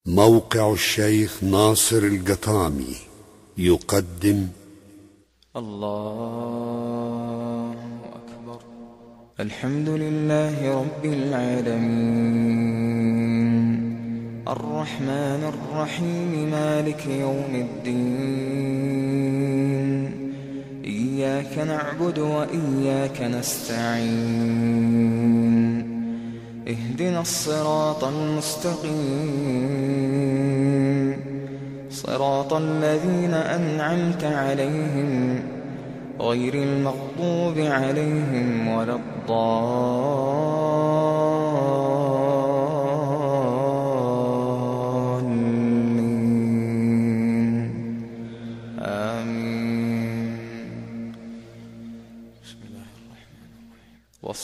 موقع الشيخ ناصر القطامي يقدم الله أكبر. الحمد لله رب العالمين، الرحمن الرحيم، مالك يوم الدين. إياك نعبد وإياك نستعين. اهدنا الصراط المستقيم، صراط الذين أنعمت عليهم غير المغضوب عليهم ولا الضالين. آمين. بسم الله الرحمن الرحيم.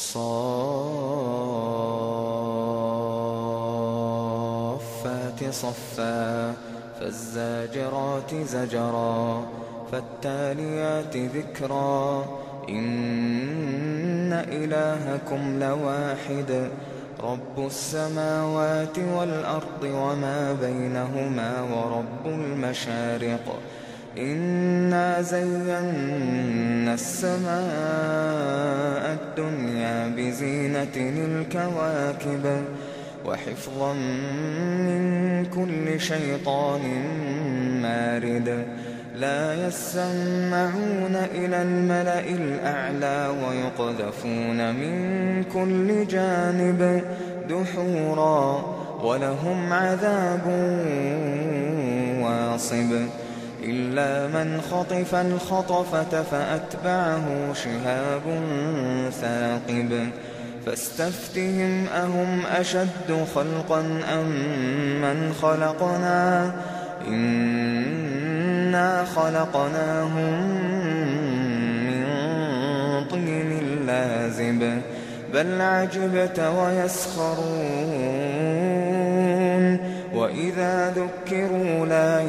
والصافات صفا، فالزاجرات زجرا، فالتاليات ذكرا. إن إلهكم لواحد، رب السماوات والأرض وما بينهما ورب المشارق. إنا زينا السماء الدنيا بزينة الكواكب، وحفظا من كل شيطان مارد. لا يسمعون إلى الملأ الأعلى ويقذفون من كل جانب دحورا، ولهم عذاب واصب. إلا من خطف الخطفة فأتبعه شهاب ثاقب. فاستفتهم أهم أشد خلقا أم من خلقنا؟ إنا خلقناهم من طين لازب. بل عجبت ويسخرون، وإذا ذكروا لا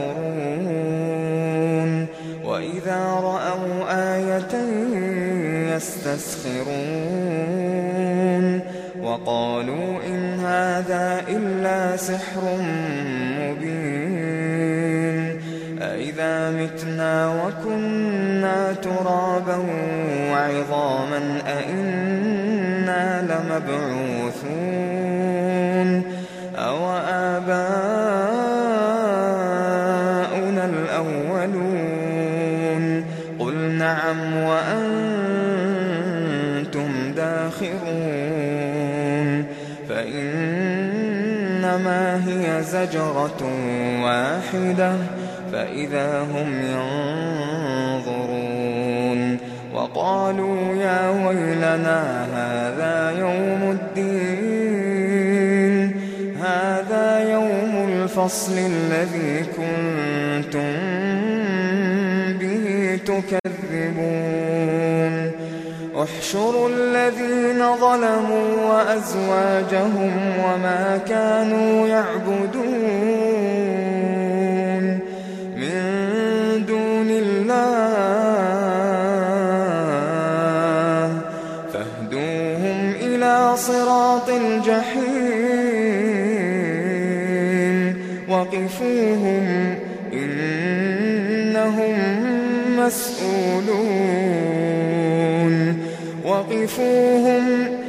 يذكرون، وإذا رأوا آية يستسخرون، وقالوا إن هذا إلا سحر مبين. أإذا متنا وكنا ترابا وعظاما أإنا لمبعوثون أو آباؤنا الأولون؟ قل نعم وأنتم داخرون. فإنما هي زجرة واحدة فإذا هم ينظرون. وقالوا يا ويلنا هذا يوم الدين، هذا يوم الفصل الذي كنتم به تكذبون. احشروا الذين ظلموا وأزواجهم وما كانوا يعبدون من دون الله، فاهدوهم إلى صراط الجحيم. وقفوهم إنهم مسؤولون. وقفوهم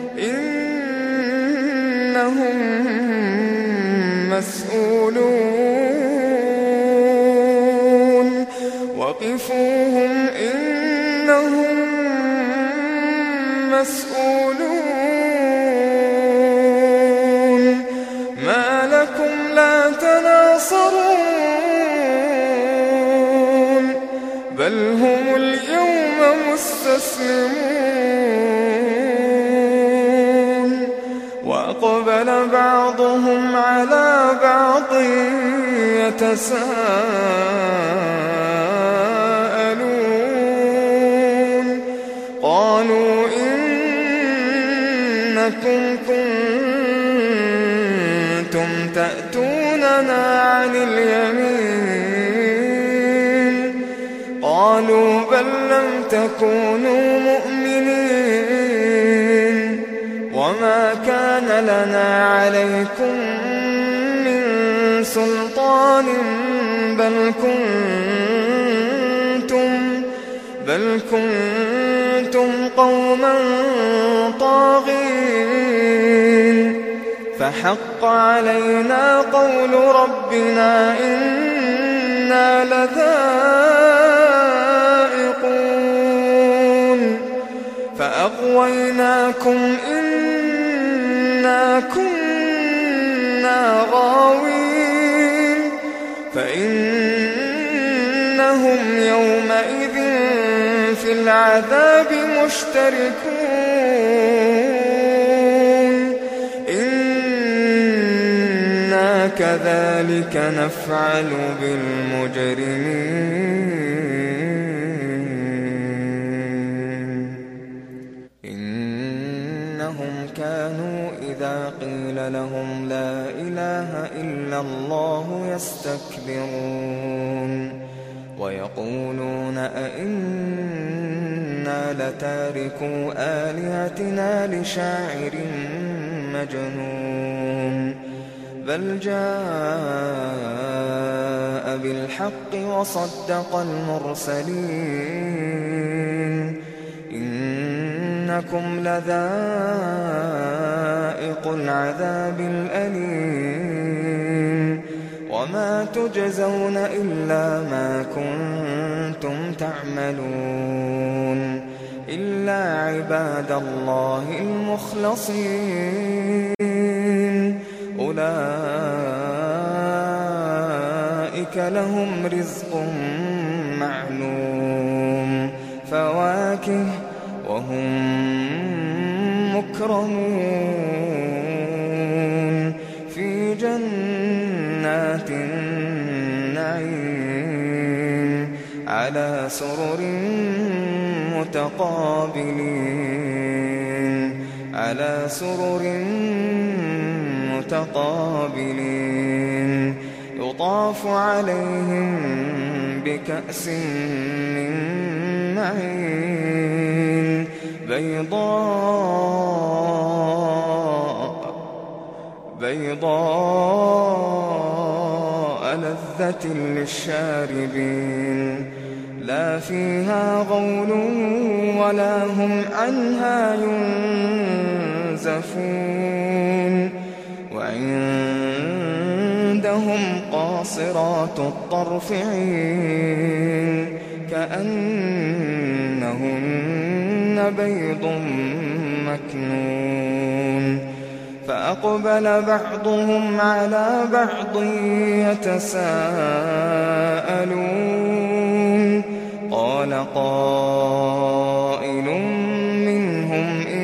إنهم مسؤولون. وقفوهم إنهم مسؤولون. ما لكم لا تناصرون، بل هم اليوم مستسلمون. وأقبل بعضهم على بعض يتساءلون. قالوا إنكم كنتم تأتوننا عن اليمين. قالوا بل لم تكونوا مؤمنين، وما كان لنا عليكم من سلطان بل كنتم قوما طاغين فحق علينا قول ربنا إنا لذائقون فأغويناكم إنا كنا غاوين فإنهم يومئذ في العذاب مشتركون إنا كذلك نفعل بالمجرمين إنهم كانوا إذا قيل لهم لا إله إلا الله يستكبرون ويقولون أئنا لتاركو آلهتنا لشاعر مجنون بل جاء بالحق وصدق المرسلين إنكم لذائق العذاب الأليم وما تجزون إلا ما كنتم تعملون إلا عباد الله المخلصين أولئك لهم رزق معلوم فواكه وهم مكرمون في جنات النعيم على سرر متقابلين يطاف عليهم بكأس من معين بيضاء لذة للشاربين لا فيها غول ولا هم عنها ينزفون وعندهم قاصرات الطرف عين كأنهن بيض مكنون فأقبل بعضهم على بعض يتساءلون قال قائل منهم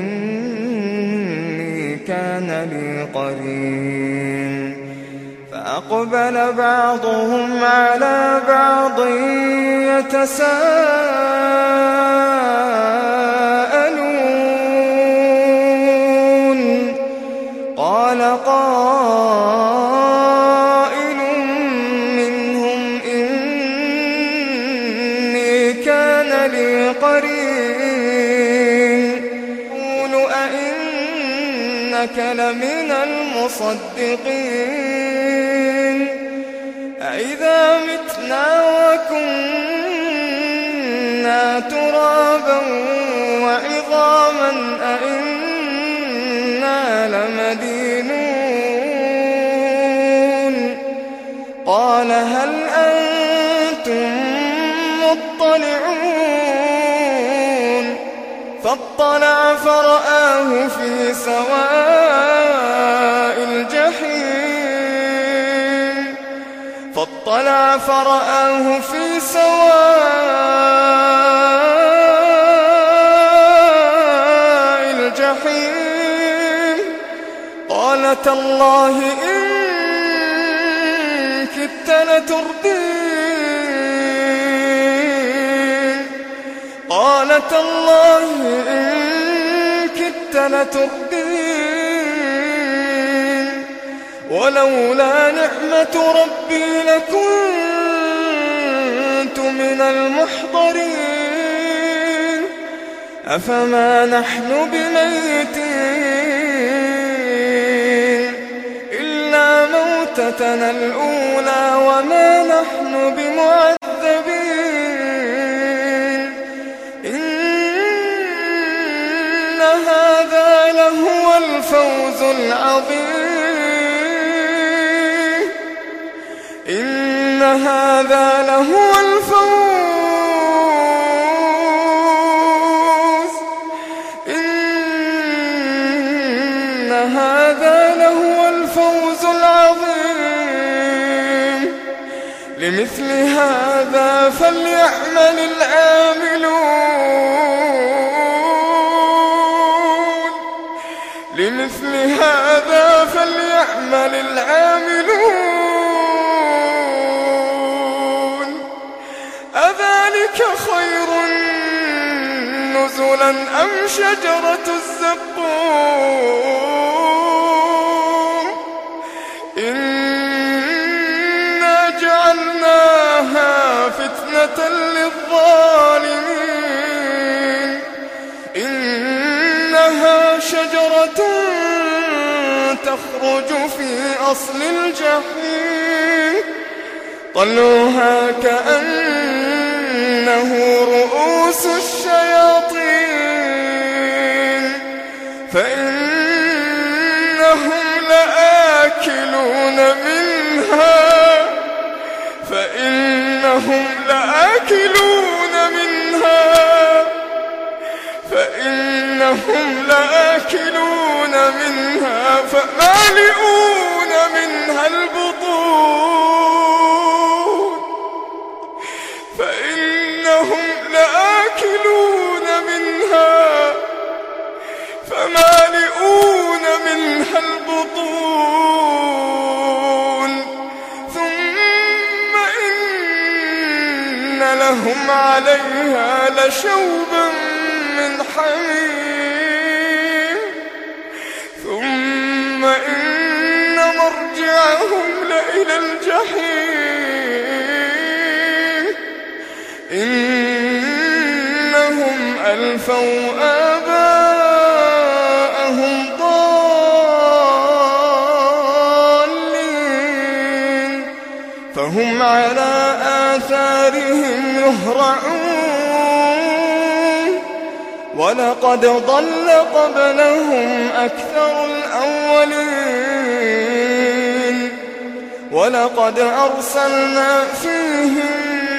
إني كان لي قرين فأقبل بعضهم على بعض يتساءلون قال قائل منهم إني كان لي قرين يقول أئنك لمن المصدقين أئذا متنا وكنا ترابا وعظاما أئنا لمدينون قال هل أنتم مطلعون فاطلع فرآه في سواء الجحيم قال تالله إن كدت لتردين ولولا نعمة ربي لكنت من المحضرين أفما نحن بميتين إلا موتنا موتتنا الأولى وما نحن بمعذبين إن هذا لهو الفوز العظيم إن هذا لهو الفوز العظيم لمثل هذا فليعمل العاملون أذلك خير نزلا أم شجرة الزقوم إنا جعلناها فتنة للظالمين إنها شجرة تخرج في أصل الجحيم طلعها كأنه رؤوس الشياطين فإنهم لآكلون منها فمالئون منها البطون ثم إن لهم عليها لشوبا من حميم ثم إن مرجعهم لإلى الجحيم إنهم ألفوا آباءهم ضالين فهم على آثارهم يهرعون ولقد ضل قبلهم أكثر الأولين ولقد أرسلنا فيهم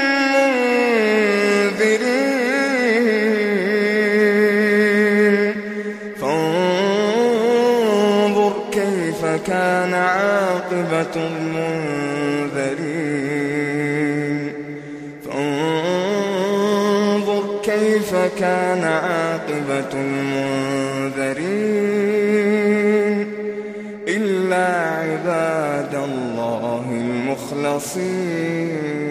منذرين فانظر كيف كان عاقبة المنذرين فانظر كيف كان عاقبة المنذرين إلا عباد الله المخلصين